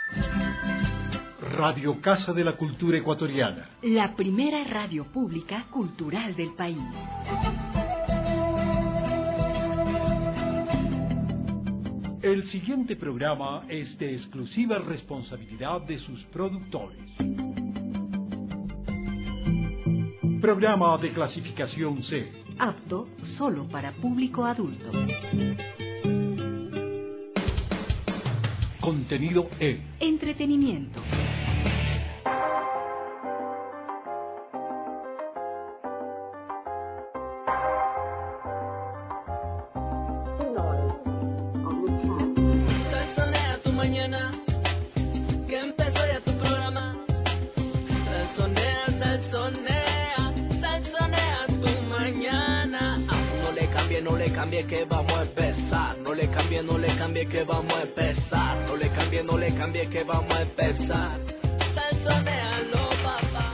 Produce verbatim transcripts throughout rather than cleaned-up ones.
Radio Casa de la Cultura Ecuatoriana. La primera radio pública cultural del país. El siguiente programa es de exclusiva responsabilidad de sus productores. Programa de clasificación C. Apto solo para público adulto. Contenido E. Entretenimiento. Salsonea tu mañana, que empezó ya tu programa. Salsonea, salsonea, salsonea tu mañana. Ah, no le cambie, no le cambie que vamos a empezar. No le cambie, no le cambie que vamos a empezar. No le cambie, no le cambie que vamos a empezar. Salsonealo, papá.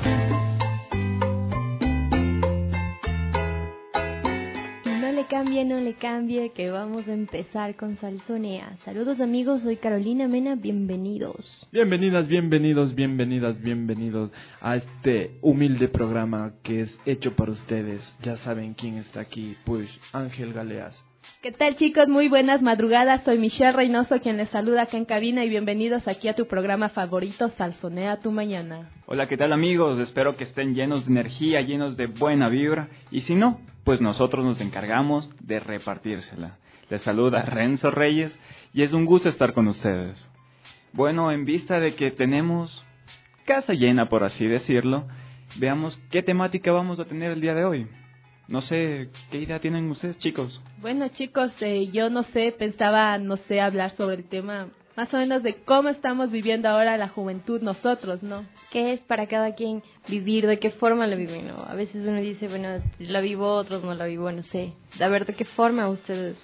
No le cambie, no le cambie, que vamos a empezar con Salsonea. Saludos amigos, soy Carolina Mena, bienvenidos. Bienvenidas, bienvenidos, bienvenidas, bienvenidos a este humilde programa que es hecho para ustedes. Ya saben quién está aquí, pues Ángel Galeas. ¿Qué tal chicos? Muy buenas madrugadas, soy Michelle Reynoso quien les saluda acá en cabina y bienvenidos aquí a tu programa favorito, Salsonea tu mañana. Hola, ¿qué tal amigos? Espero que estén llenos de energía, llenos de buena vibra y si no, pues nosotros nos encargamos de repartírsela. Les saluda Renzo Reyes y es un gusto estar con ustedes. Bueno, en vista de que tenemos casa llena, por así decirlo, veamos qué temática vamos a tener el día de hoy. No sé, ¿qué idea tienen ustedes, chicos? Bueno, chicos, eh, yo no sé, pensaba, no sé, hablar sobre el tema más o menos de cómo estamos viviendo ahora la juventud nosotros, ¿no? ¿Qué es para cada quien vivir? ¿De qué forma la viven? ¿No? A veces uno dice, bueno, la vivo, otros no la vivo, no sé. A ver, ¿de qué forma ustedes?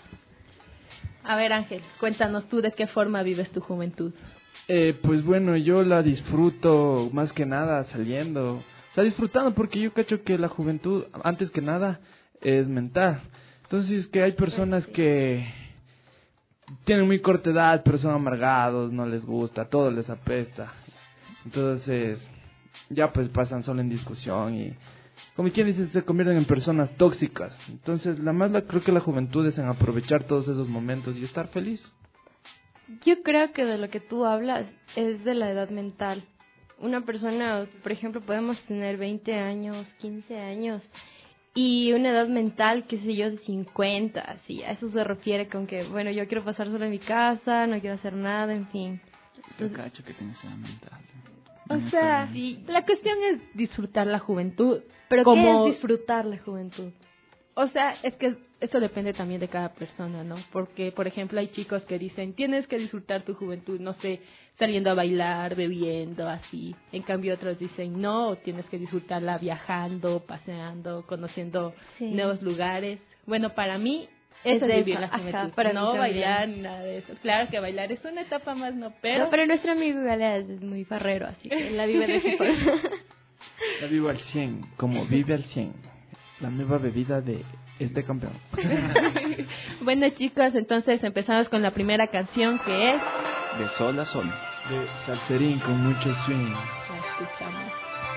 A ver, Ángel, cuéntanos tú de qué forma vives tu juventud. Eh, pues bueno, yo la disfruto más que nada saliendo. O sea, disfrutando porque yo cacho que la juventud, antes que nada, es mental. Entonces, que hay personas que tienen muy corta edad, pero son amargados, no les gusta, todo les apesta. Entonces, ya pues pasan solo en discusión y, como quien dice, se convierten en personas tóxicas. Entonces, la más la creo que la juventud es en aprovechar todos esos momentos y estar feliz. Yo creo que de lo que tú hablas es de la edad mental. Una persona, por ejemplo, podemos tener veinte años, quince años y una edad mental, qué sé yo, de cincuenta, así. A eso se refiere con que, bueno, yo quiero pasar solo en mi casa, no quiero hacer nada, en fin. Yo cacho que tienes edad mental. O No sea, sí. la cuestión es disfrutar la juventud. Pero como... ¿qué es disfrutar la juventud? O sea, es que eso depende también de cada persona, ¿no? Porque, por ejemplo, hay chicos que dicen, tienes que disfrutar tu juventud, no sé, saliendo a bailar, bebiendo, así. En cambio, otros dicen, no, tienes que disfrutarla viajando, paseando, conociendo sí. nuevos lugares. Bueno, para mí, eso es, es vivir la juventud, ajá, para no bailar ni nada de eso. Claro que bailar es una etapa más, ¿no? Pero, no, pero nuestro amigo Galeas es muy farrero, así que la vive de esa forma. La vivo al cien, como vive al cien. La nueva bebida de este campeón. Bueno chicos, entonces empezamos con la primera canción que es De Sol a Sol, de Salserín con mucho swing. La escuchamos.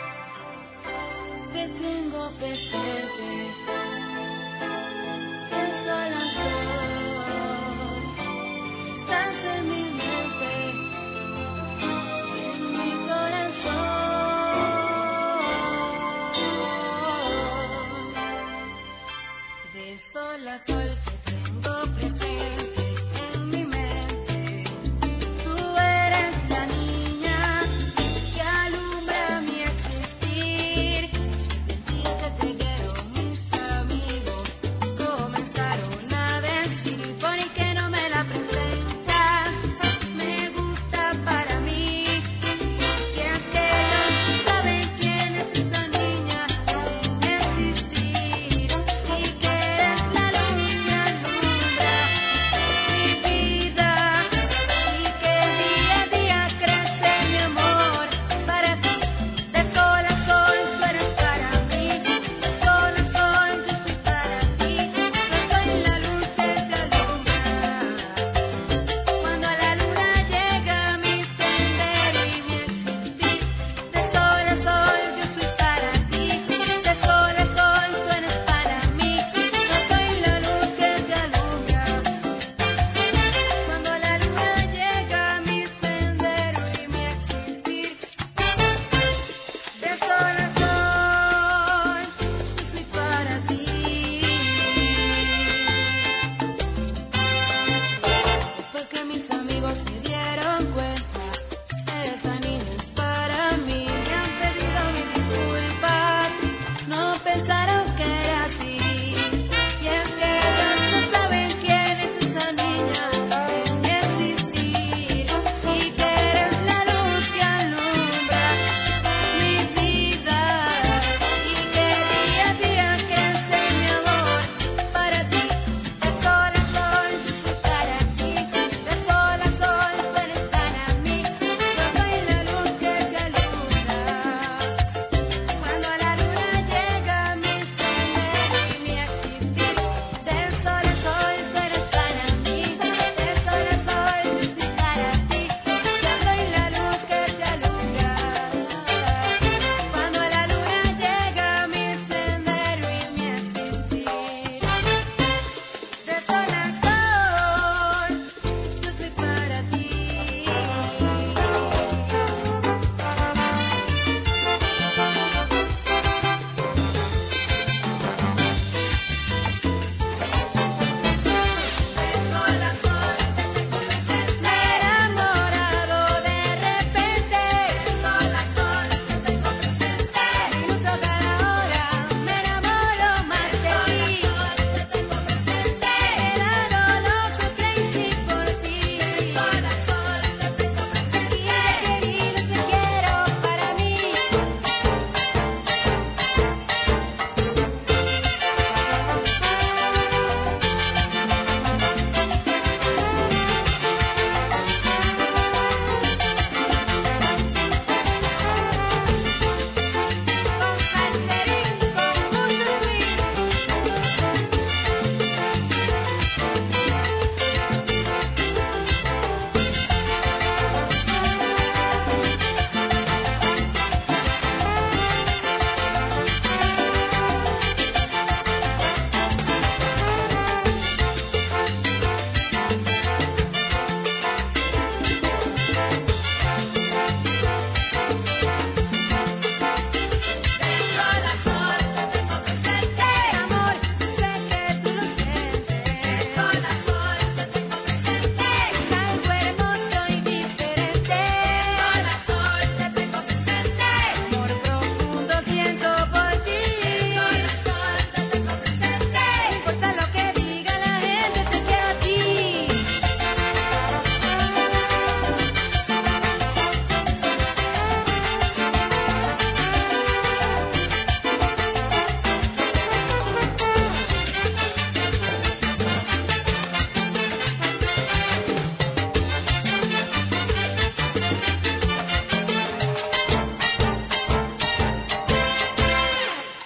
Te tengo presente, de sol a sol, estás en mi mente, en mi corazón. De sol a sol te tengo presente en mi mente. Tú eres la niña que alumbra mi existir. Sentir que te quiero mis caminos.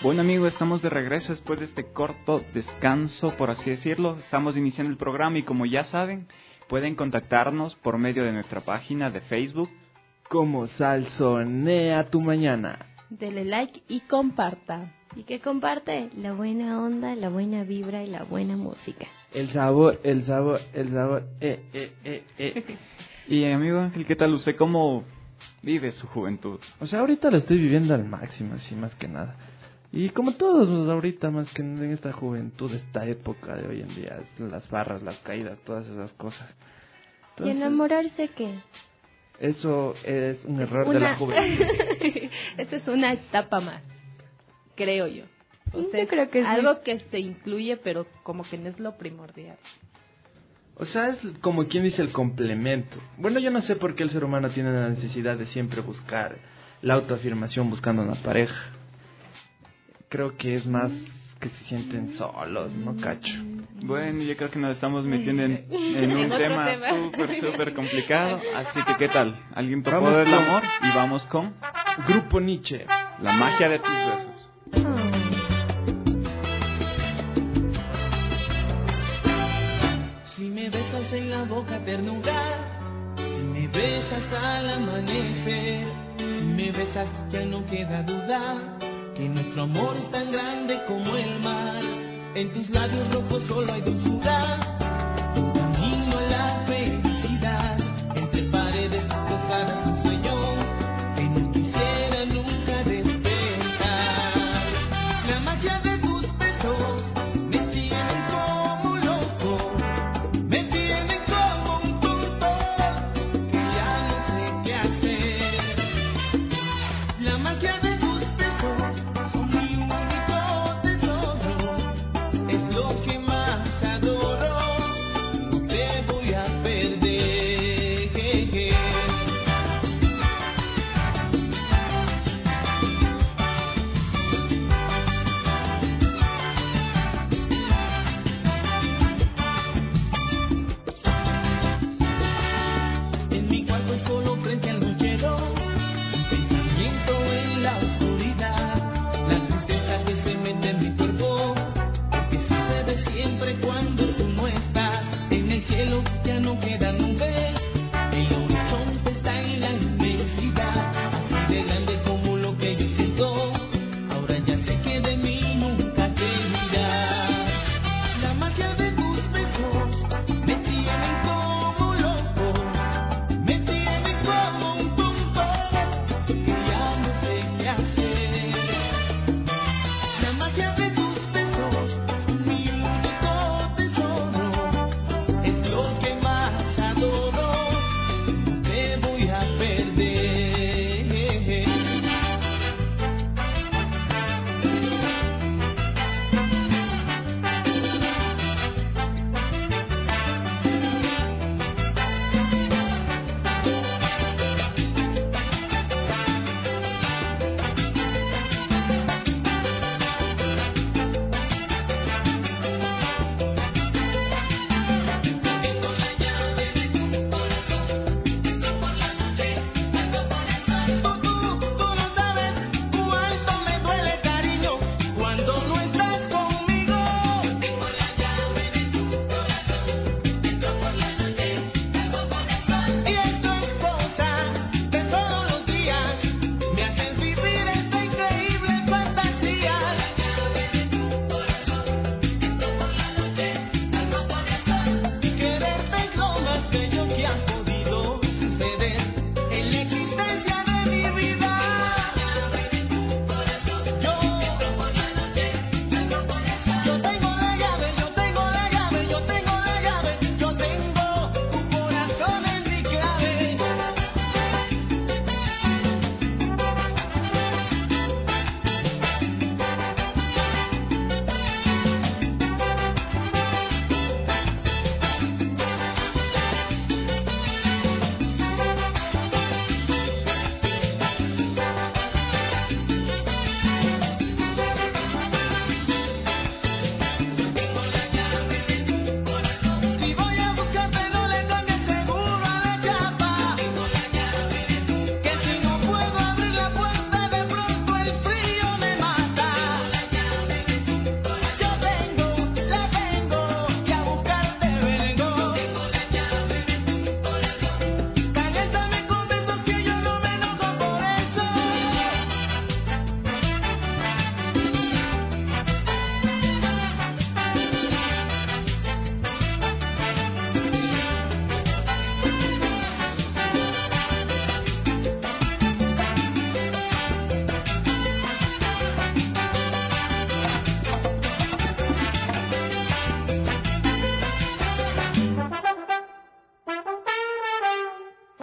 Bueno, amigos, estamos de regreso después de este corto descanso, por así decirlo. Estamos iniciando el programa y como ya saben, pueden contactarnos por medio de nuestra página de Facebook como Salsonea tu Mañana. Dele like y comparta. Y que comparte la buena onda, la buena vibra y la buena música. El sabor, el sabor, el sabor, eh, eh, eh, eh. Y amigo Ángel, ¿qué tal usted? ¿Cómo vive su juventud? O sea, ahorita lo estoy viviendo al máximo, así más que nada. Y como todos, pues, ahorita más que en esta juventud, esta época de hoy en día, las barras, las caídas, todas esas cosas. Entonces, ¿y enamorarse qué? Eso es un error Una... de la juventud. Esta es una etapa más, creo yo. O sea, yo creo que algo sí. que se incluye, pero como que no es lo primordial. O sea, es como quien dice el complemento. Bueno, yo no sé por qué el ser humano tiene la necesidad de siempre buscar la autoafirmación buscando una pareja. Creo que es más que se sienten solos, ¿no, Cacho? Bueno, yo creo que nos estamos metiendo en, en un En otro tema tema. súper, súper complicado. Así que, ¿qué tal? ¿Alguien tocó Vamos del con- amor? Y vamos con Grupo Nietzsche. la magia de tus besos. Si me besas en la boca ternura, si me besas al amanecer, si me besas ya no queda duda que nuestro amor es tan grande como el mar. En tus labios rojos solo hay dulzura, un camino a la felicidad. Entre paredes tocadas un sueño que no quisiera nunca despertar. La magia de tus besos me tiene como loco, me tiene como un tonto que ya no sé qué hacer. La magia de tus besos son mi único tesoro, es lo que más adoro, no te voy a perder. En mi cuarto solo frente al nochero, pensamiento en la oscuridad, la tristeza que se mete en mi cuerpo, que sucede siempre cuando tú no estás. En el cielo ya no quedan nubes, el horizonte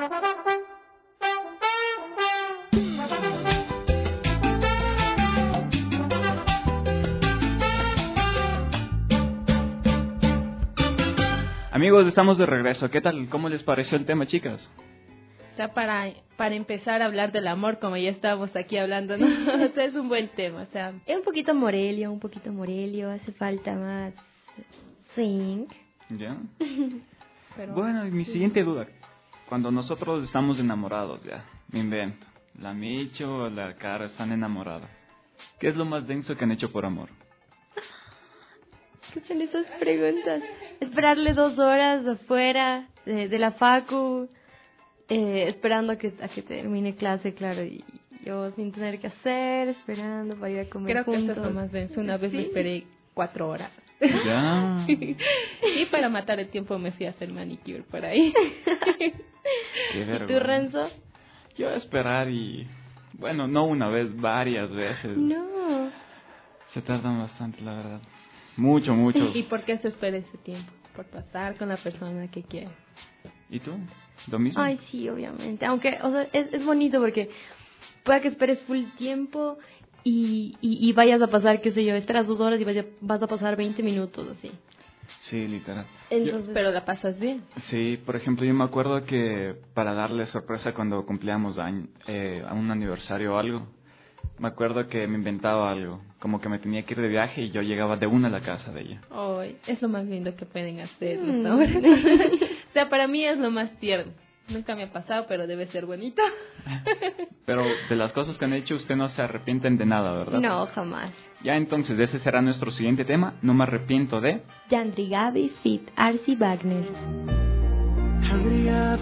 Amigos, estamos de regreso. ¿Qué tal? ¿Cómo les pareció el tema, chicas? O sea, para, para empezar a hablar del amor, como ya estábamos aquí hablando, ¿no? O sea, es un buen tema, o sea... Es un poquito Morelio, un poquito Morelio, hace falta más swing. ¿Ya? Pero, bueno, y mi sí. siguiente duda. Cuando nosotros estamos enamorados, ya, me invento. La Micho o la Cara están enamoradas. ¿Qué es lo más denso que han hecho por amor? ¿Qué son esas preguntas? Esperarle dos horas afuera de, de la facu, eh, esperando a que, a que termine clase, claro, y yo sin tener que hacer, esperando para ir a comer Creo juntos. que eso es lo más denso. Una vez ¿Sí? me esperé cuatro horas. Ya. Y para matar el tiempo me fui a hacer manicure por ahí. Qué ¿Y tú, vergüenza. Renzo? Yo a esperar y... Bueno, no una vez, varias veces. No. Se tardan bastante, la verdad. Mucho, mucho. ¿Y por qué se espera ese tiempo? Por pasar con la persona que quiere. ¿Y tú? ¿Lo mismo? Ay, sí, obviamente. Aunque, o sea, es, es bonito porque puede que esperes full tiempo y, y, y vayas a pasar, qué sé yo, esperas dos horas y vaya, vas a pasar veinte minutos, así. Sí, literal. Entonces, Pero la pasas bien. Sí, por ejemplo, yo me acuerdo que para darle sorpresa cuando cumplíamos año, eh, a un aniversario o algo, me acuerdo que me inventaba algo, como que me tenía que ir de viaje y yo llegaba de una a la casa de ella. Ay, es lo más lindo que pueden hacer Mm. los ahora. O sea, para mí es lo más tierno. Nunca me ha pasado, pero debe ser bonito. Pero de las cosas que han hecho, usted no se arrepienten de nada, ¿verdad? no, jamás. Ya entonces, ese será nuestro siguiente tema. No me arrepiento de... Yandri Gaby Fit Arcy Wagner. Hungry up,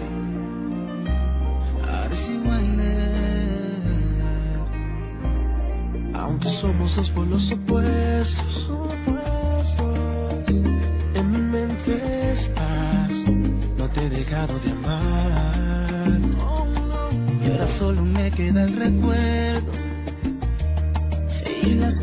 Arcy Wagner. Aunque somos dos polos opuestos, opuestos, en mi mente estás, no te he dejado de amar. Y ahora solo me queda el recuerdo y la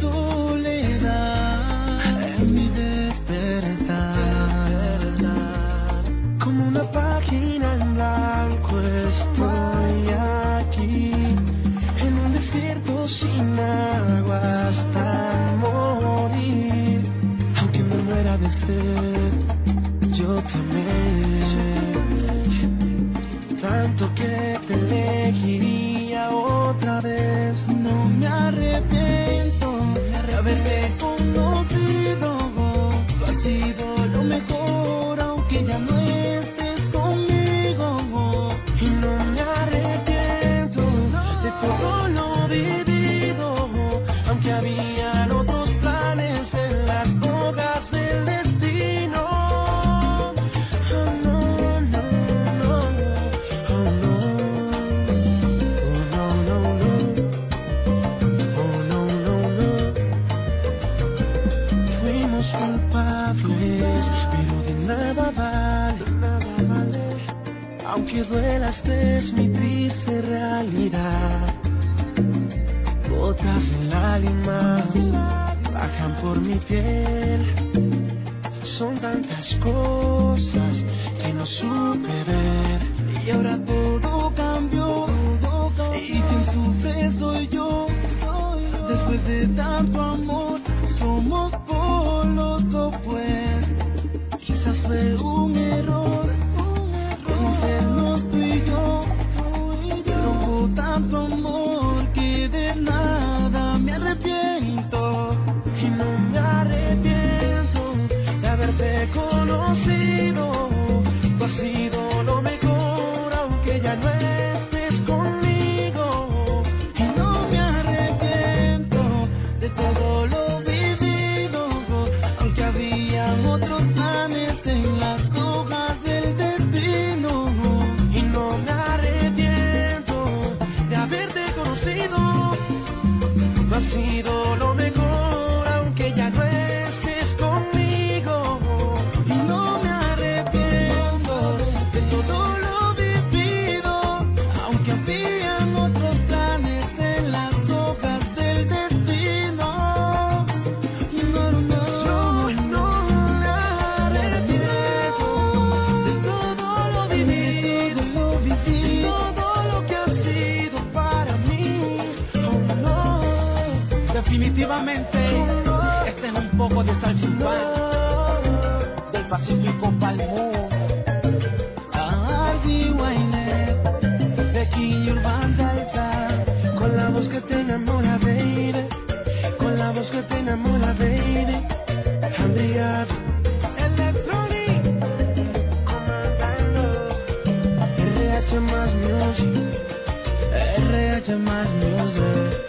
soledad en mi despertar. Como una página en blanco estoy aquí, en un desierto sin agua hasta morir. Aunque me muera de sed, yo te amé tanto que te elegiría otra vez. No me arrepiento de haberte conocido, tú has sido lo mejor aunque ya no estés conmigo. Y no me arrepiento de todo lo vivido, aunque habían otros planes en las hojas del destino. Oh, no, no, no. Oh, no. Oh, no, no, no. Oh, no, no, no. Fuimos culpables, pero de nada vale, nada vale. Aunque duela, esta es mi triste realidad. Gotas de lágrimas bajan por mi piel. Son tantas cosas que no supe ver. Y ahora todo cambió, y quien sufre soy yo. Después de tanto amor, somos polos opuestos. Quizás fue un error conocernos tú y yo, pero hubo tanto amor que de nada me arrepiento. Y no me arrepiento de haberte conocido, tú has sido lo mejor aunque nuevamente. Este es un poco de salchipán del Pacífico pa'l mundo. Ay, Wayne, Becky Urban Salsa, con la voz que te enamora, baby, con la voz que te enamora, baby. Andrea, Electronic, comandando, R H más music, R H más music.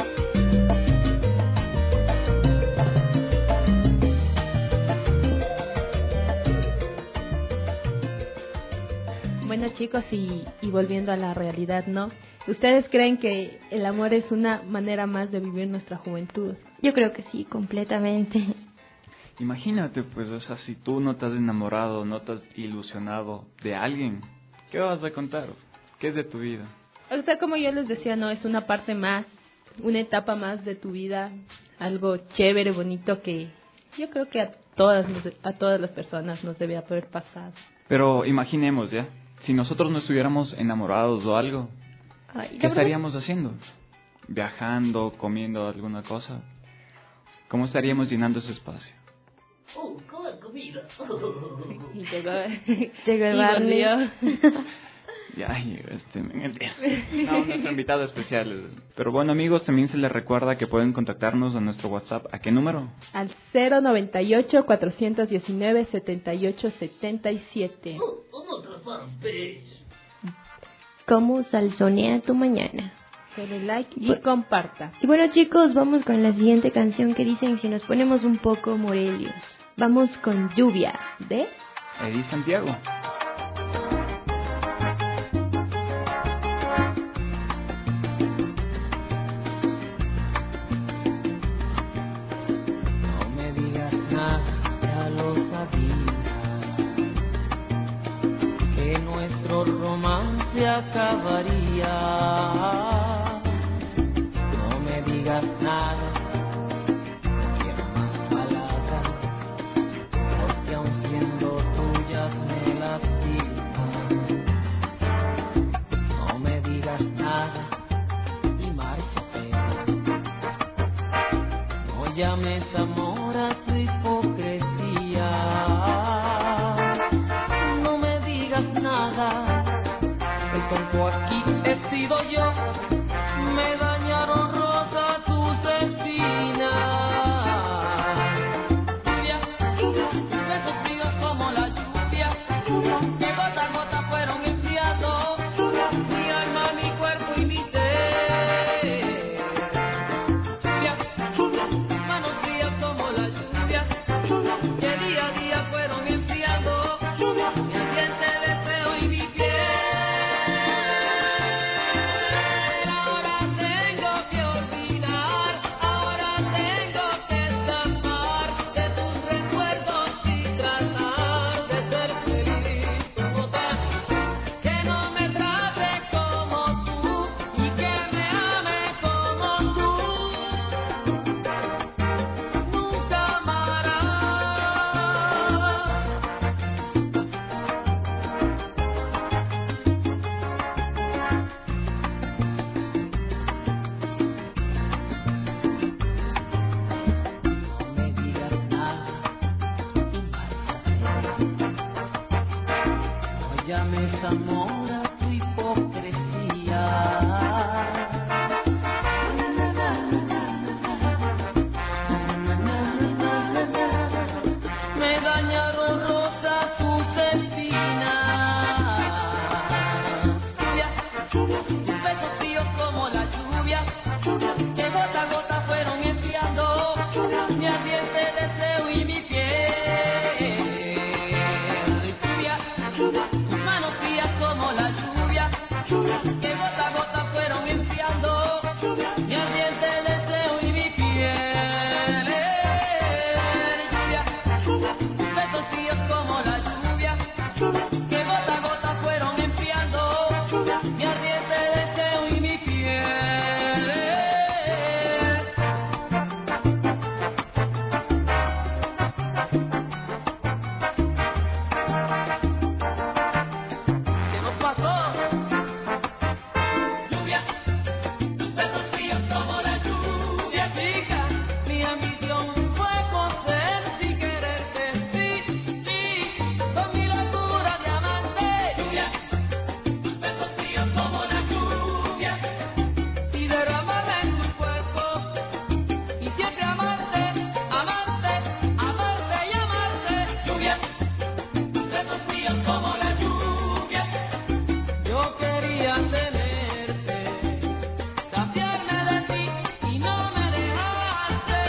Bueno, chicos, y, y volviendo a la realidad, ¿no? ¿Ustedes creen que el amor es una manera más de vivir nuestra juventud? Yo creo que sí, completamente. Imagínate, pues, o sea, si tú no te has enamorado, no te has ilusionado de alguien, ¿qué vas a contar? ¿Qué es de tu vida? O sea, como yo les decía, no, es una parte más, una etapa más de tu vida, algo chévere, bonito, que yo creo que a todas, a todas las personas nos debe haber pasado. Pero imaginemos, ¿ya? Si nosotros no estuviéramos enamorados o algo, Ay, ¿qué estaríamos haciendo? ¿Viajando, comiendo alguna cosa? ¿Cómo estaríamos llenando ese espacio? Oh, con comida. Y llegó, Llegó el y Barney. volvió. Ya, este, no, nuestro invitado especial. Pero bueno, amigos, también se les recuerda que pueden contactarnos a nuestro WhatsApp. ¿A qué número? Al cero noventa y ocho, cuatrocientos diecinueve, setenta y ocho setenta y siete. Oh, otra fanpage. ¿Cómo salsonea tu mañana? Dale like y Bu- comparta. Y bueno, chicos, vamos con la siguiente canción que dicen si nos ponemos un poco morelios. Vamos con Lluvia, de... Eddie Santiago. No me digas nada, ya lo sabía, que nuestro romance acabaría. No me digas nada, no quiero más palabras, porque aun siendo tuyas me lastiman. No me digas nada y márchate. No llames amor a tu hipocresía. No me digas nada. El tonto aquí he sido yo. Me dañaron rosas tus espinas. Lluvia, besos fríos como la lluvia, que gota a gota fueron enfriando mi alma, mi cuerpo y mi ser. Lluvia, manos frías como la lluvia, que día a día fueron enfriando mi ardiente deseo y mi piel. Ahora tengo que olvidar, quería tenerte, saciarme de ti y no me dejaste.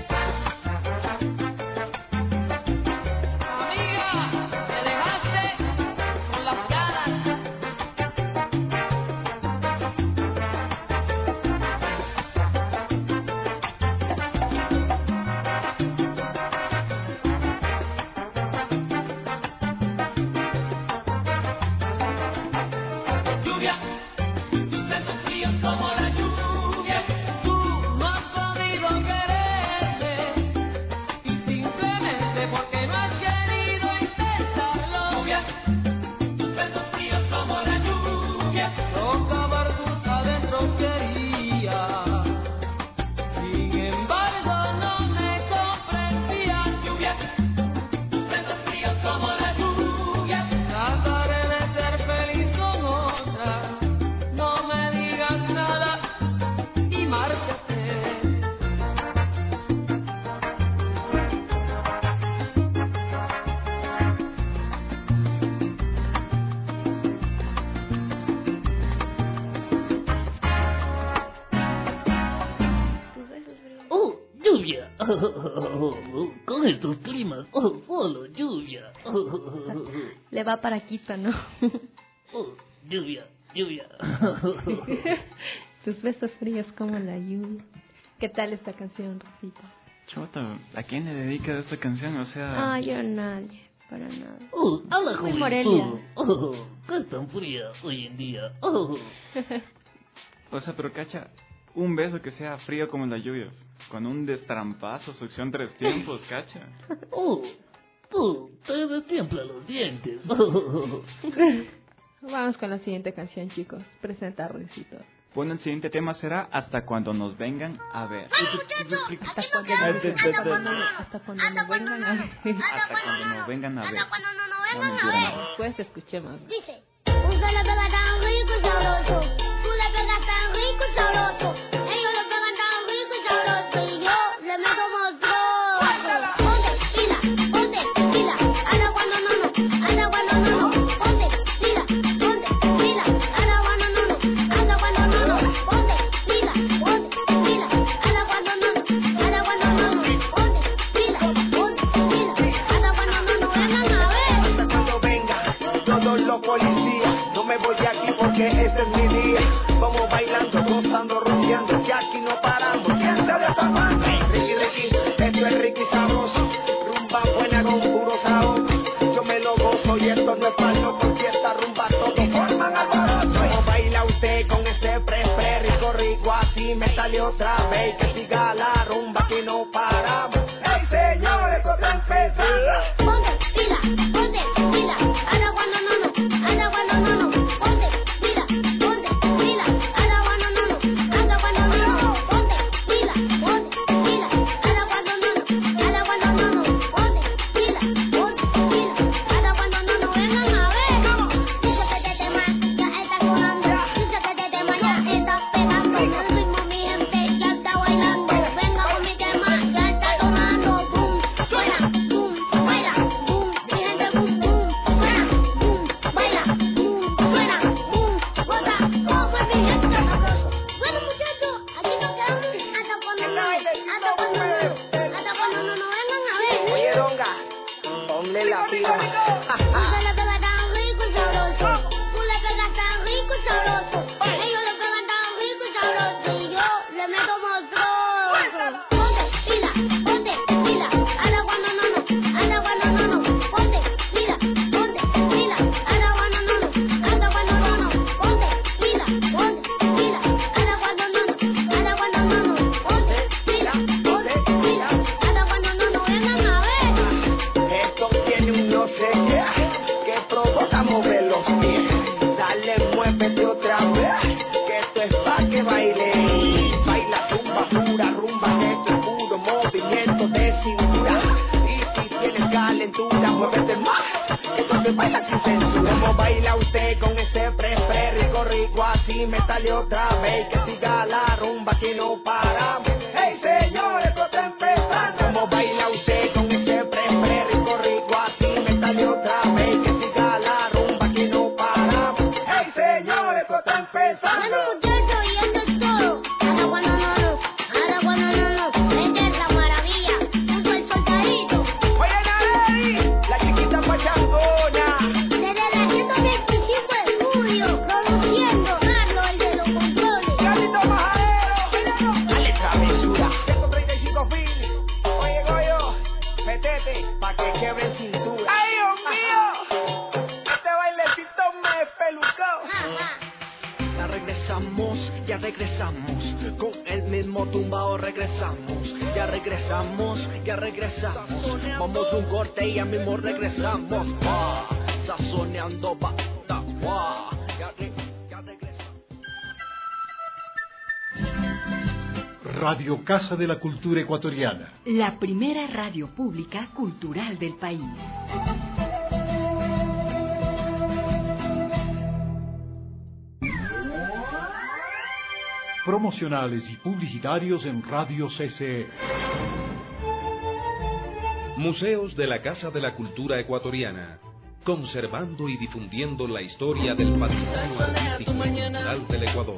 Amiga, me dejaste con las ganas. Lluvia, tus besos fríos como la lluvia. Tú no has podido quererme y simplemente porque no has querido intentarlo. Lluvia, tus besos fríos como la lluvia. Socavar tus adentros quería, sin embargo no me comprendías. Lluvia, tus besos fríos como la lluvia. Trataré de ser feliz con otra, no me digas nada y márchate. Oh, lluvia. Con estos climas, oh, solo lluvia. Le va para Quito, ¿no? Oh, lluvia, lluvia. Tus besos fríos como la lluvia. ¿Qué tal esta canción, Rosita? Chota, ¿a quién le dedicas esta canción? O sea, Ay, yo a nadie, para nada. Oh, a la Muy juventud. Morelia. Oh, que es tan fría hoy en día. Oh. o sea, pero cacha, un beso que sea frío como la lluvia, con un destrampazo, succión tres tiempos, cacha. Oh, tú te destiempla los dientes. Oh. Vamos con la siguiente canción, chicos. Presenta, Rosita. Bueno, el siguiente tema será Hasta cuando nos vengan a ver. Hasta cuando, hasta cuando, hasta cuando nos vengan a ver. Hasta cuando nos vengan a ver. No, mentira, no. Después escuchemos. Dice, usted le pega tan rico y sabroso, tú le pegas tan rico y sabroso, ellos le pegan tan rico y sabroso, y yo le meto monstruoso. Ponte pila, ponte pila, anda cuando no no, anda cuando no no, ponte pila, ponte pila, anda cuando no no, anda cuando no no, ponte pila, ponte pila, anda cuando no no, anda cuando no no, ponte pila, ponte pila, anda cuando no no, vengan a ver. Hasta cuando venga todos los policías, no me voy de aquí porque este es mi día. Vamos bailando, gozando, rociando, que aquí no paramos. ¿Quién sabe esta banda? Ricky, Ricky, esto es Ricky sabroso. Rumba buena con puro sabor. Yo me lo gozo y esto no es malo porque esta rumba todos forman alboroto. ¿Cómo baila usted con ese pre-pre? Rico, rico, así me sale otra vez. Que siga la rumba que no paramos. ¡Ey, señores, esto está empezando! Ponte pila, ponte pila, anda cuando no no, anda cuando no no, ponte pila, ponte pila, anda cuando no no, anda cuando no no, ponte pila, ponte pila, anda cuando no no, anda cuando no no, ponte pila, ponte pila, anda cuando no no, vengan a ver. Dice que este tema ya está sonando, dice que este tema ya está pegando, el ritmo mi gente ya está bailando, venga con mi tema ya está sonando, boom, suena, boom, baila, boom, mi gente boom, boom, suena, boom, baila, boom, suena, boom, goza, todo es mi gente sabroso. Bueno muchachos, aquí nos quedamos hasta cuando no, hasta cuando no, hasta cuando no nos vengan a ver. Oye, Donga, ponle la pila. Usted le pega tan rico y sabroso, tú le pegas tan rico y sabroso, ellos le pegan tan rico y sabroso, y yo le meto monstruoso. Ponte pila, ponte pila, anda cuando no no, anda cuando no no, ponte pila, ponte pila, anda cuando no no, anda cuando no no, ponte pila, ponte pila, anda cuando no no, anda cuando no no, ponte pila, ponte pila, anda cuando no no, vengan a ver. Esto tiene un no sé qué que provoca mover los pies. Dale, muévete otra vez, que esto es pa' que baile. Baila zumba pura, rumba, esto es puro movimiento de cintura. Y si tienes calentura, muévete más, que esto se baila sin censura. Como baila usted con ese pre-pre, rico, rico, así me sale otra vez. Que siga la rumba que no paramos. ¡Hey, señores, esto está empezando! Como baila usted con ese pre-pre, rico, rico, así me sale otra vez. Que siga la rumba que no paramos. ¡Hey, señores, esto está está empezando. Bueno, muchachos, y esto es todo. Aragua no, no, no. Aragua no, no, no. Esta es la maravilla. Junto al soldadito. Oye, Naredi, la chiquita pachangona. Desde la ciento veinticinco estudio, produciendo Marlo, el de los controles. Carlito Majadero, dale travesura. ciento treinta y cinco Philly. Oye, Goyo, metete pa' que quebren cintura. ¡Ay, Dios mío! Este bailecito me pelucó. Ya regresamos, ya regresamos, con el mismo tumbao regresamos, ya regresamos, ya regresamos, vamos un corte y ya mismo regresamos, ah, sazoneando bata, ah, ya, re, ya regresamos. Radio Casa de la Cultura Ecuatoriana. La primera radio pública cultural del país. Promocionales y publicitarios en Radio C C E. Museos de la Casa de la Cultura Ecuatoriana, conservando y difundiendo la historia del patrimonio artístico y cultural del Ecuador.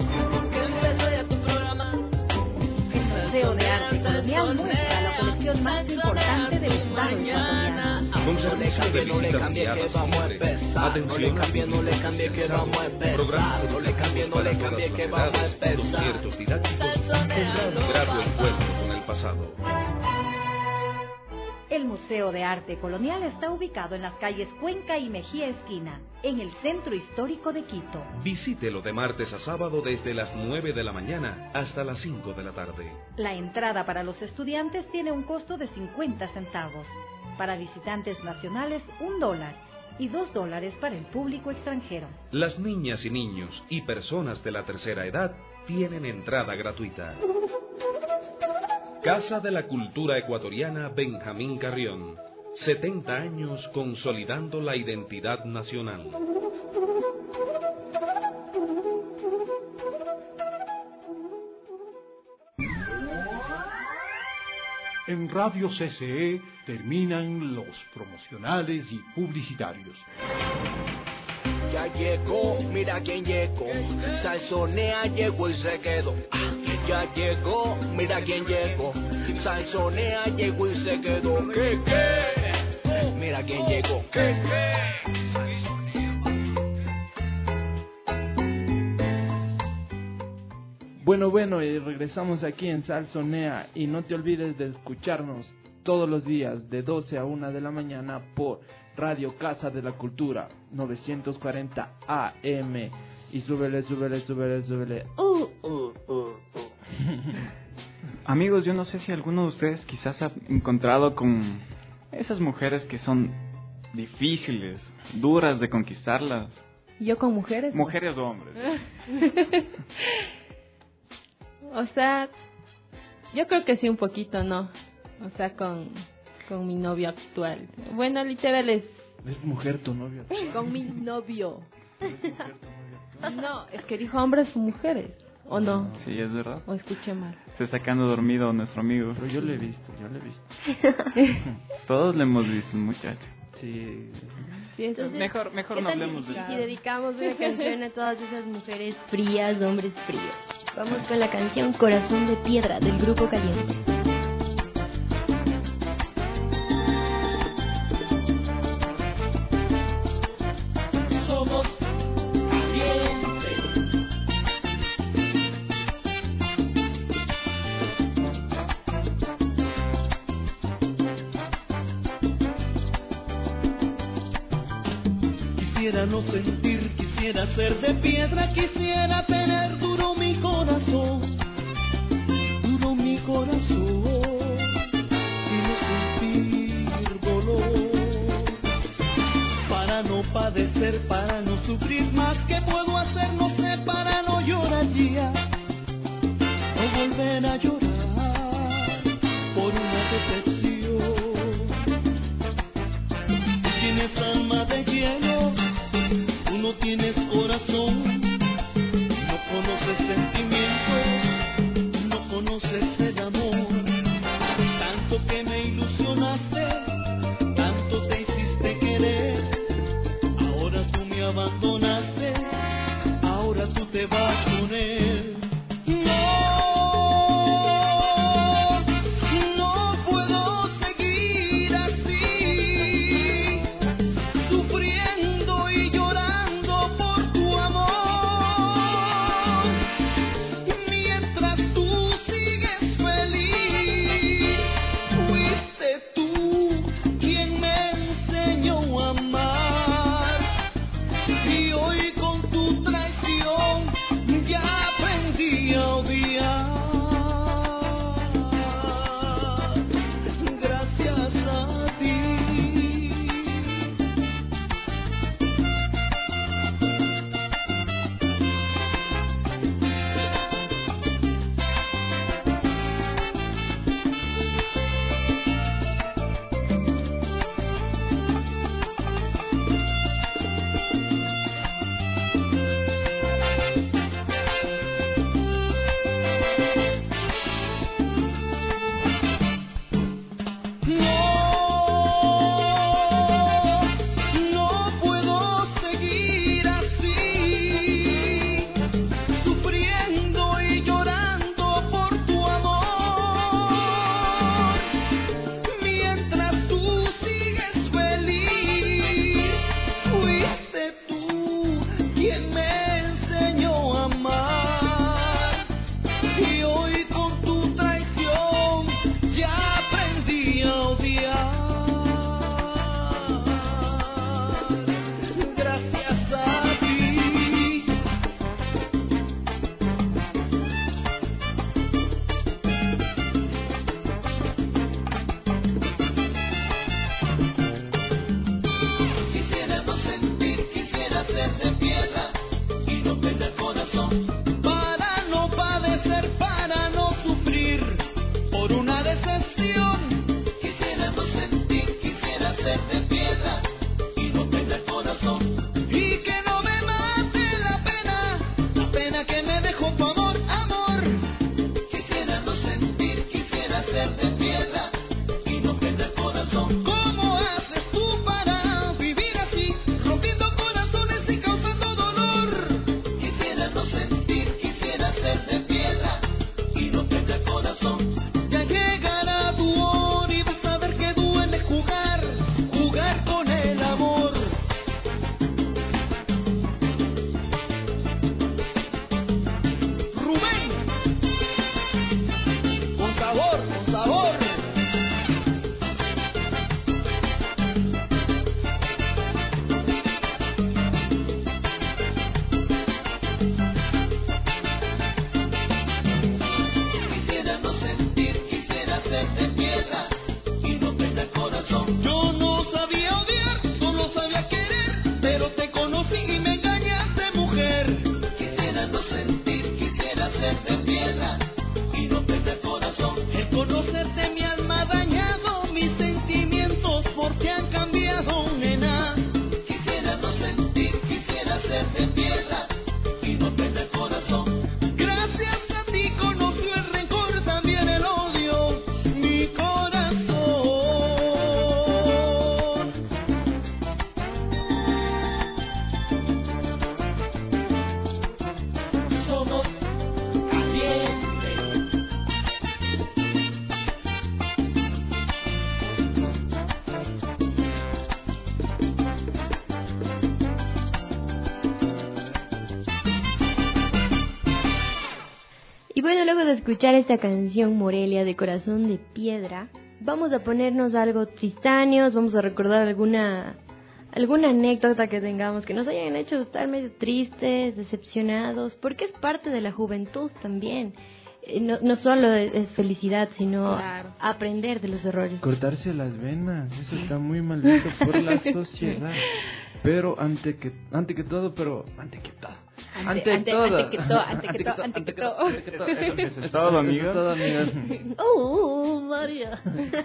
El Museo de Arte Colonial muestra la colección más importante del Estado ecuatoriano. Con servicio de visitas guiadas libres, atención al público especializado, programas educativos para todas las edades, conciertos didácticos, tendrán un grato encuentro con el pasado. El Museo de Arte Colonial está ubicado en las calles Cuenca y Mejía Esquina, en el centro histórico de Quito. Visítelo de martes a sábado desde las nueve de la mañana hasta las cinco de la tarde. La entrada para los estudiantes tiene un costo de cincuenta centavos. Para visitantes nacionales, un dólar. Y dos dólares para el público extranjero. Las niñas y niños y personas de la tercera edad tienen entrada gratuita. Casa de la Cultura Ecuatoriana Benjamín Carrión. setenta años consolidando la identidad nacional. En Radio C C E terminan los promocionales y publicitarios. Ya llegó, mira quién llegó, salsonea, llegó y se quedó. Ya llegó, mira quién llegó, salsonea, llegó y se quedó. ¿Qué, qué? Mira quién llegó. ¿Qué, qué? Bueno, bueno, y regresamos aquí en Salsonea y no te olvides de escucharnos todos los días de doce a una de la mañana por Radio Casa de la Cultura novecientos cuarenta A M y súbele, súbele, súbele, súbele. Uh, uh, uh, uh. Amigos, yo no sé si alguno de ustedes quizás ha encontrado con esas mujeres que son difíciles, duras de conquistarlas. ¿Yo con mujeres? Mujeres o hombres. O sea, yo creo que sí un poquito, ¿no? O sea, con, con mi novio actual. Bueno, literal es... ¿Es mujer tu novio? Con mi novio. ¿Es mujer tu novio actual? No, es que dijo hombres o mujeres, ¿o no? Sí, es verdad. O escuché mal. Está sacando dormido a nuestro amigo. Pero yo lo he visto, yo lo he visto. Todos le hemos visto, muchacho. Sí. Sí, Entonces, mejor mejor ¿qué no tal hablemos si, de si dedicamos una canción a todas esas mujeres frías, hombres fríos? Vamos con la canción Corazón de Piedra del Grupo Caliente. Somos calientes. Quisiera no sentir, quisiera ser de piedra, quisiera tener duro mi corazón, duro mi corazón, y no sentir dolor, para no padecer, para no sufrir más. ¿Qué puedo hacer? No sé, para no llorar ya, no volver a llorar por una decepción. Tú tienes alma de hielo, tú no tienes corazón, no conoces sentimientos, no conoces el amor. Tanto que me ilusionaste, tanto te hiciste querer, ahora tú me abandonaste, ahora tú te estás con él. bueno, luego de escuchar esta canción Morelia de Corazón de Piedra, vamos a ponernos algo tristaños, vamos a recordar alguna alguna anécdota que tengamos que nos hayan hecho estar medio tristes, decepcionados, porque es parte de la juventud también. Eh, no, no solo es felicidad, sino claro. aprender de los errores. Cortarse las venas, eso está muy mal visto por la sociedad. Pero ante que ante que todo, pero ante que todo. Ante, ante, todo. Ante que todo, ante que todo, ante que todo. Eso es todo, amigos. Eso es todo, amigos. Oh, María.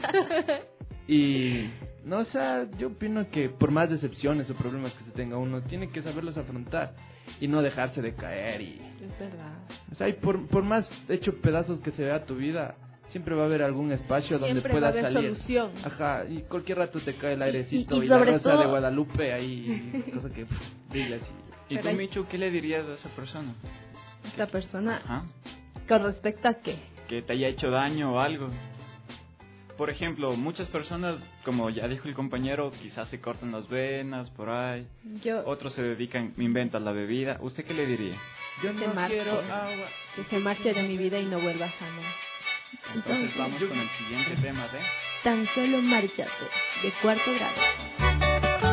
Y, no, o sea, yo opino que por más decepciones o problemas que se tenga uno, tiene que saberlos afrontar y no dejarse de caer. Y, es verdad. O sea, y por, por más hecho pedazos que se vea tu vida, siempre va a haber algún espacio donde siempre puedas va a haber salir. Solución. Ajá, y cualquier rato te cae el airecito y, y, y, y la sobre rosa todo... de Guadalupe ahí, cosa que brilla así. ¿Y tú, Michu, qué le dirías a esa persona? esta persona. Ajá. ¿Con respecto a qué? Que te haya hecho daño o algo. Por ejemplo, muchas personas, como ya dijo el compañero, quizás se cortan las venas por ahí. Yo... Otros se dedican, inventan la bebida. ¿Usted qué le diría? Yo no se marche, quiero agua. Que se marche de mi vida y no vuelva jamás. Entonces vamos con el siguiente tema de... Tan solo márchate, de cuarto grado.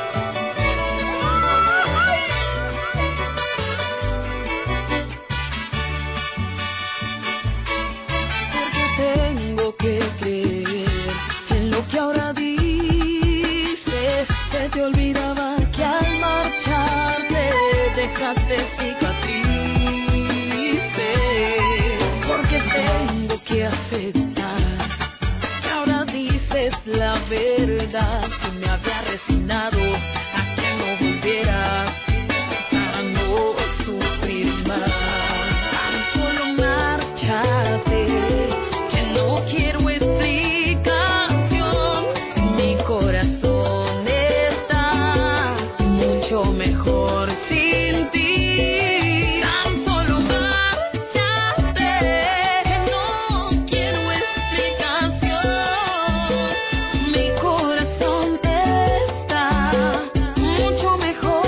Tengo que creer en lo que ahora dices. Se te olvidaba que al marcharte dejaste cicatrices. Porque tengo que aceptar que ahora dices la verdad. Si me había resignado a que no volvieras para no sufrir más. Tan solo márchate. No quiero explicación, mi corazón está mucho mejor sin ti. Tan solo márchate, no quiero explicación, mi corazón está mucho mejor.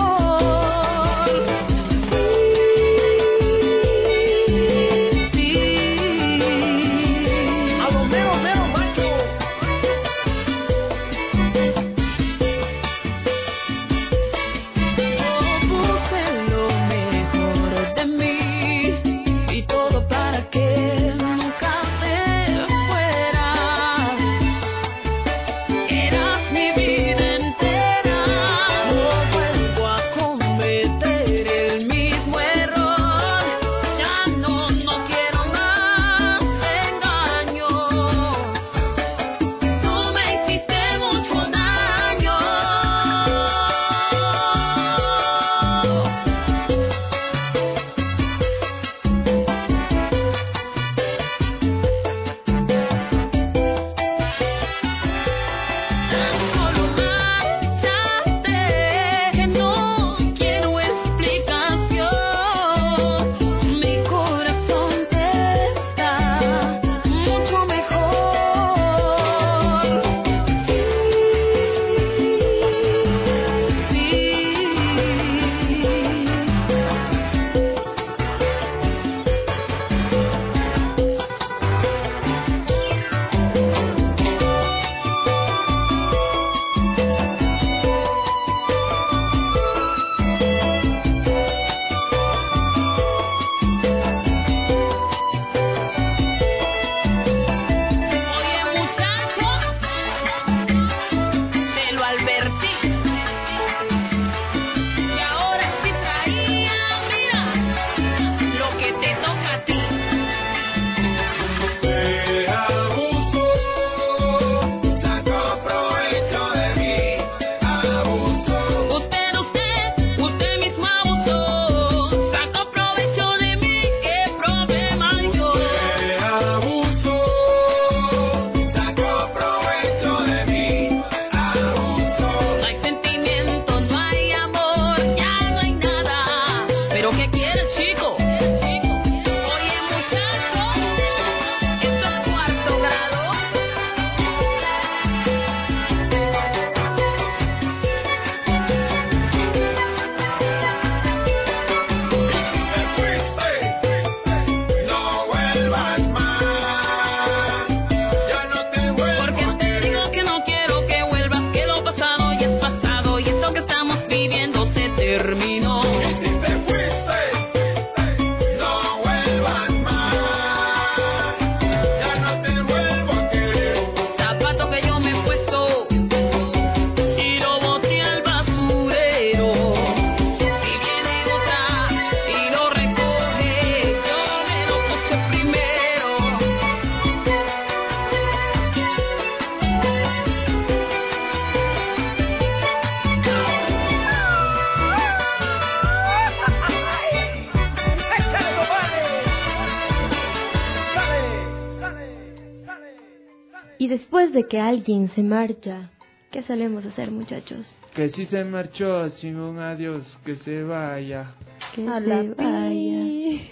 Y después de que alguien se marcha, ¿qué solemos hacer, muchachos? Que si se marchó sin un adiós, que se vaya. Que A se la vaya. pi-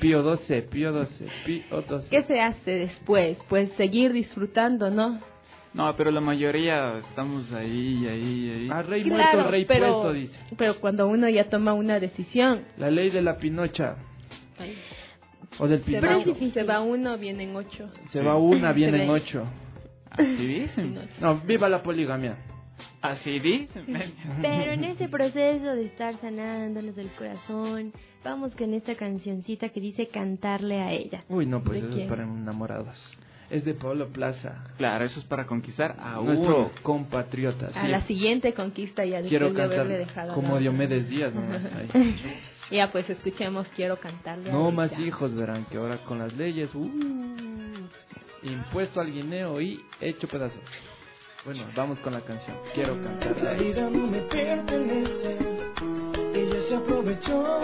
Pío doce, Pío doce, Pío doce. ¿Qué se hace después? Pues seguir disfrutando, ¿no? No, pero la mayoría estamos ahí, ahí, ahí. A rey Claro, muerto, rey pero, puesto, dice. Pero cuando uno ya toma una decisión, La ley de la pinocha. O del se va, pinocho. se va uno, vienen ocho. Se va una, Se vienen ve. ocho. Así dicen. No, viva la poligamia. Así dicen. Pero en ese proceso de estar sanándonos del corazón, vamos con esta cancioncita que dice cantarle a ella. Uy, no, pues ¿De eso quién? es para enamorados. Es de Pablo Plaza. Claro, eso es para conquistar a Nuestro uno. compatriota. A sí. la siguiente conquista ya después Quiero de haberle cantar dejado como la- Diomedes Díaz nomás. ahí. Ya pues escuchemos, quiero cantarle. No a más ella. hijos, verán que ahora con las leyes, uh, impuesto al guineo y hecho pedazos. Bueno, vamos con la canción. Quiero cantar. La vida no me pertenece, ella se aprovechó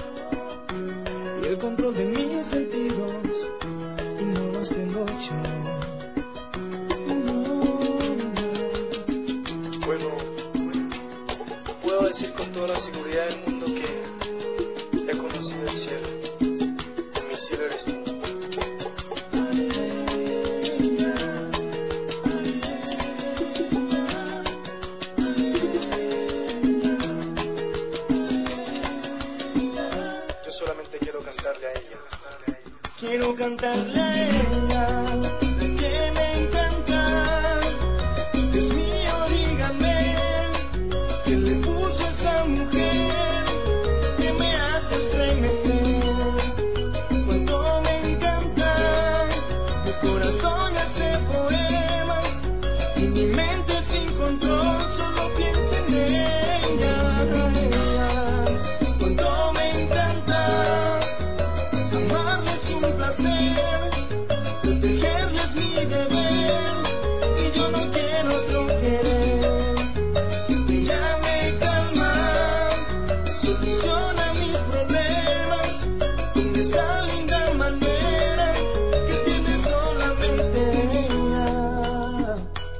y el control de mis sentidos y no los tengo yo. Bueno, puedo decir con toda la seguridad del mundo que he conocido el cielo y mi cielo eres tú. Quiero cantarle a ella, que me encanta. Dios mío, dígame, ¿qué le puso a esa mujer que me hace estremecer? Cuánto me encanta, mi corazón hace poemas y mi mente sin control solo piensa en ella. Cuánto me encanta, amarles un placer, protegerles mi deber, y yo no quiero otro querer. Ella me calma, soluciona mis problemas, con esa linda manera que tiene solamente ella.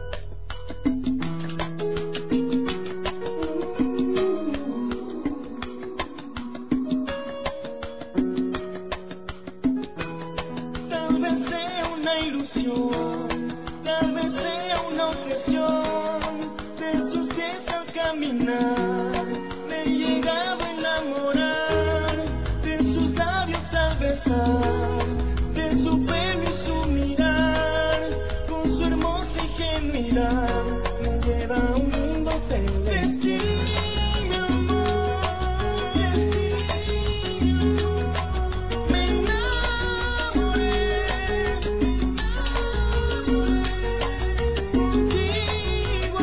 Tal vez sea una ilusión, tal vez sea una obsesión, de sus pies al caminar, me he llegado a enamorar, de sus labios al besar, de su pelo y su mirar, con su hermosa ingenuidad, me lleva a un mundo celeste. Mi amor, me enamoré. Contigo,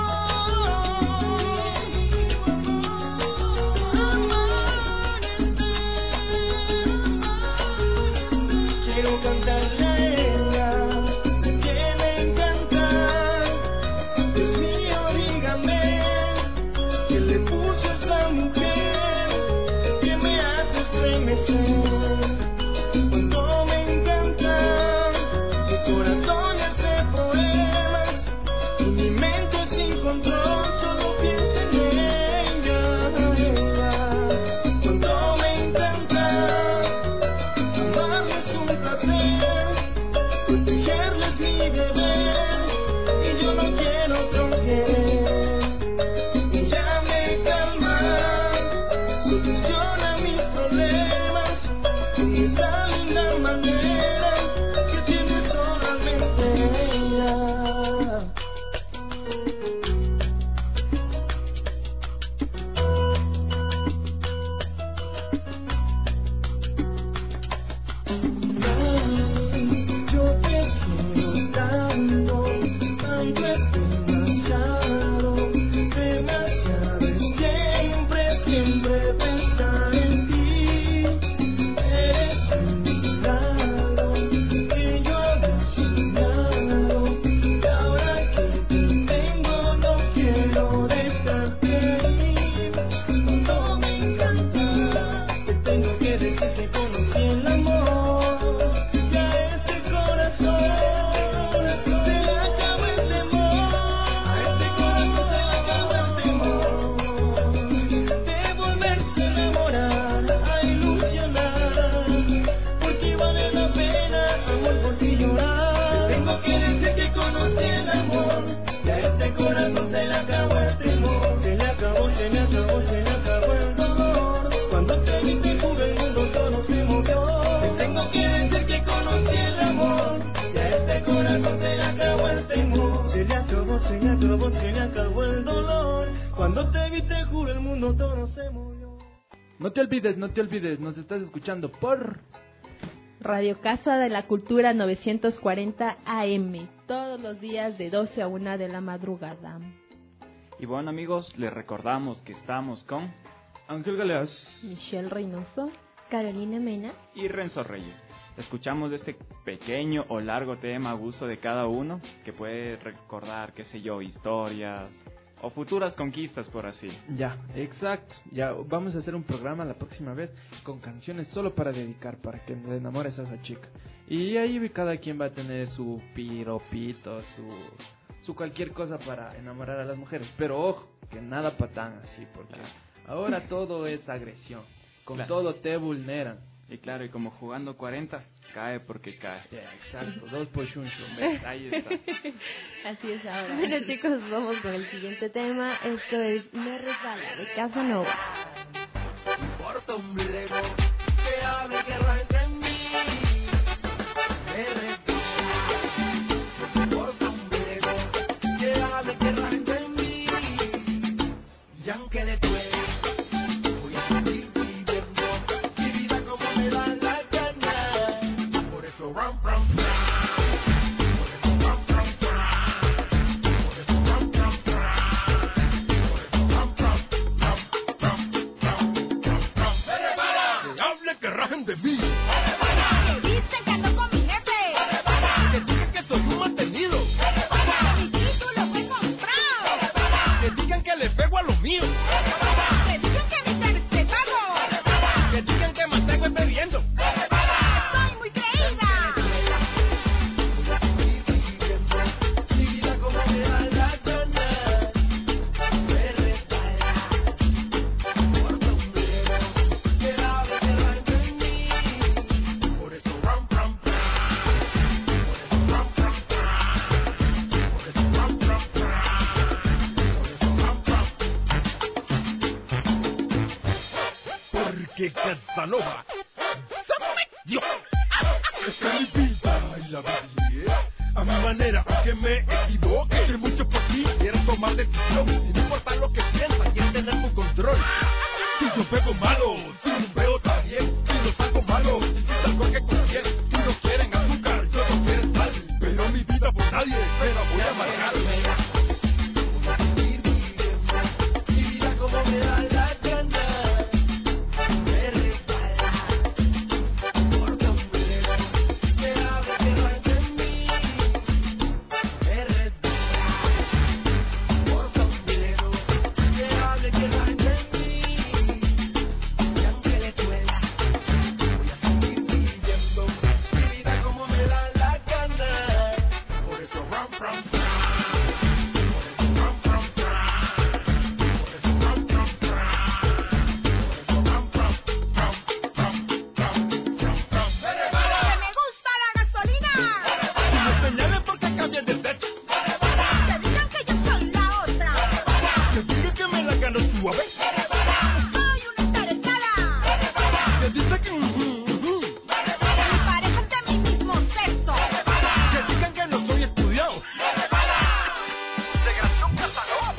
amor, quiero cantarle a ella, que me encanta. Dios mío, dígame, ¿qué le puso a esa mujer que me hace estremecer? Cuánto me encanta, mi corazón hace poemas y mi mente sin control solo piensa en ella. Cuánto me encanta, amarles un placer, protegerles mi deber, y yo no quiero otro querer. Ella me calma, soluciona mis problemas, con esa linda manera que tiene solamente ella. Yo te quiero tanto, tanto es demasiado, demasiado es siempre, siempre pensar en ti. Eres un milagro, tu voz se me acabó el dolor. Cuando te vi te juro el mundo todo se movió. No te olvides, no te olvides, nos estás escuchando por Radio Casa de la Cultura novecientos cuarenta A M, todos los días de doce a una de la madrugada. Y bueno amigos, les recordamos que estamos con Ángel Galeas, Michelle Reynoso, Carolina Mena y Renzo Reyes. Escuchamos de este pequeño o largo tema a gusto de cada uno, que puede recordar, qué sé yo, historias o futuras conquistas, por así. Ya, exacto. Ya vamos a hacer un programa la próxima vez con canciones solo para dedicar, para que le enamores a esa chica. Y ahí cada quien va a tener su piropito, su, su cualquier cosa para enamorar a las mujeres. Pero ojo, que nada patán así, porque ahora todo es agresión. Con Claro. todo te vulneran. Y claro, y como jugando cuarenta, cae porque cae. Yeah, exacto, dos por chuncho. Ahí está. Así es ahora. Bueno chicos, vamos con el siguiente tema. Esto es Me Resbala de Casanova. Importa un bledo que hable que arranque en mí. Me resbala. Importa un bledo que hable que arranque en mí. Y aunque le duele, voy a seguir viviendo mi vida como me da la gana. Por eso ram, ram, ram. Por eso ram, ram, ram. Por eso ram, ram, ram. Por eso ram, ram, ram, ram, ram, ram, ram. Que hable que rajen de mí. Que dicen que ando con mi jefe. Que digan que soy un mantenido. Mi título fue comprado. Que digan que le pego a lo mío. Que digan que mi ser te pago. Que digan que mantengo el bebiendo. Soy muy creída. Mi vida como me da la gana. Me resbala. Importa un bledo que hable que arranque en mí. Por eso ram, ram, ram. Por eso ram, ram, ram. Por eso ram, ram, ram. Por eso ram, ram. Porque Casanova se metió. Esta es mi vida y la viviré a mi manera, aunque me equivoque. Que mucho por ti quiero tomar decisión, sin importar lo que piensan, quiero tener un control. Si yo pego malo, si no veo también, si no salgo malo, si salgo que conviene. Si no quieren azúcar, yo no quiero sal, pero mi vida por nadie me la voy a marcar. Voy a seguir viviendo mi vida como me da la gana. Me resbala. Importa un bledo que hable que arranque en mí. Me resbala. Importa un bledo que hable que arranque en mí. Y aunque le duela, voy a seguir viviendo mi vida como me da la gana. Por eso ram, ram, ram. Por eso ram, ram, ram. Por eso ram, ram, ram. Por eso ram, ram, ram, ram, ram, ram, ram. Me resbala. Que me gusta la gasolina. Y me señalen porque cambian de sexo. Que digan que yo soy la otra. Que digan que me la gano suave. Soy una interesada. Que dicen que... mm, mm, mm. Mi pareja es de mi mismo sexo. Que digan que no soy estudiado. De Gración Casanova.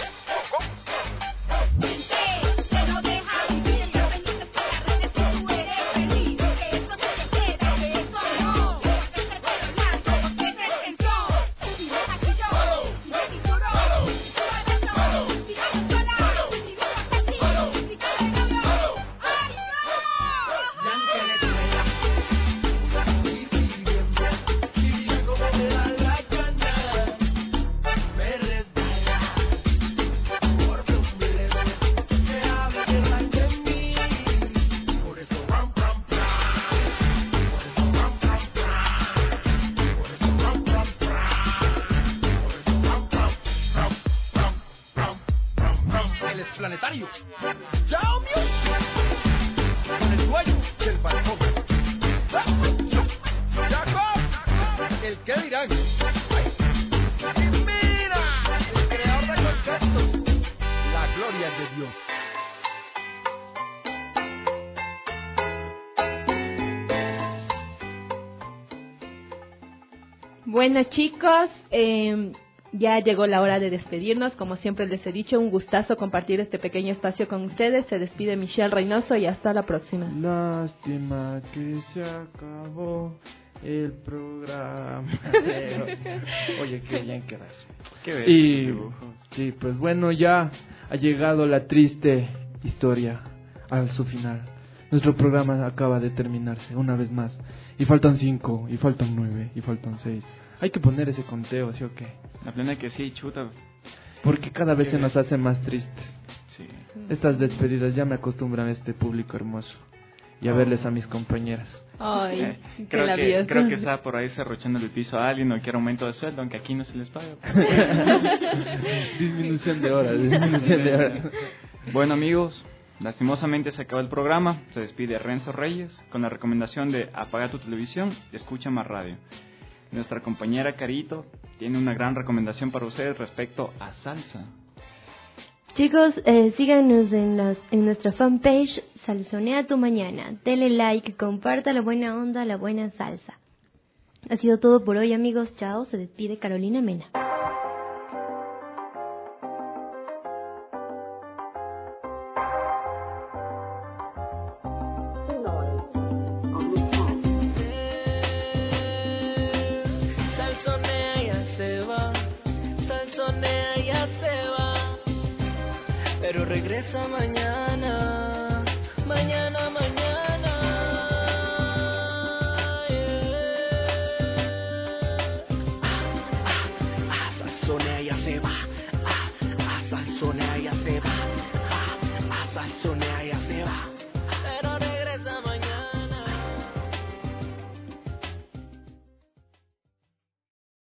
Gente que no deja vivir. No bendices por las redes si tú eres feliz. Que eso se te queda, que eso no. Que ser perdonado, que ser tensión. Si no es aquí yo, si no es seguro. Si no es eso, si no es sola. Si no es así, si no es novio. ¡Ay, no! Y aunque le duela, voy a seguir viviendo mi vida como me da la gana. Me resbala. Porque un bledo que hable que arranque en mí. Por eso ram, ram, ram. Por eso ram, ram, ram. Por eso ram, ram, ram. Por eso ram, ram, ram, ram, ram, ram, ram. El explanetario. ¡Chao, mío! Con el dueño del balcón. ¡Jacob! ¿El qué dirán? ¡Ay! ¡Y mira! El creador de conceptos. La gloria de Dios. Bueno chicos, eh, Ya llegó la hora de despedirnos. Como siempre les he dicho, un gustazo compartir este pequeño espacio con ustedes. Se despide Michelle Reynoso y hasta la próxima. Lástima que se acabó el programa. Oye, qué bien quedas. Qué bello, Y dibujos. sí, pues bueno, ya ha llegado la triste historia a su final. Nuestro programa acaba de terminarse una vez más. Y faltan cinco, y faltan nueve, y faltan seis. Hay que poner ese conteo, ¿sí o qué? La plena que sí, chuta. Porque cada vez Qué se bien. nos hace más tristes. Sí. Estas despedidas ya me acostumbran a este público hermoso. Y a Oh. verles a mis compañeras. Ay, Eh, qué creo, que, labioso. creo que está por ahí cerruchando el piso a alguien o quiere aumento de sueldo, aunque aquí no se les paga. Disminución de horas, disminución de horas. Bueno, amigos, lastimosamente se acaba el programa. Se despide Renzo Reyes con la recomendación de apaga tu televisión y escucha más radio. Nuestra compañera Carito tiene una gran recomendación para ustedes respecto a salsa. Chicos, eh, síganos en, las, en nuestra fanpage Salsonea tu Mañana. Dele like, comparta la buena onda, la buena salsa. Ha sido todo por hoy, amigos. Chao, se despide Carolina Mena. Salsonea ya se va, salsonea ya se va, pero regresa mañana.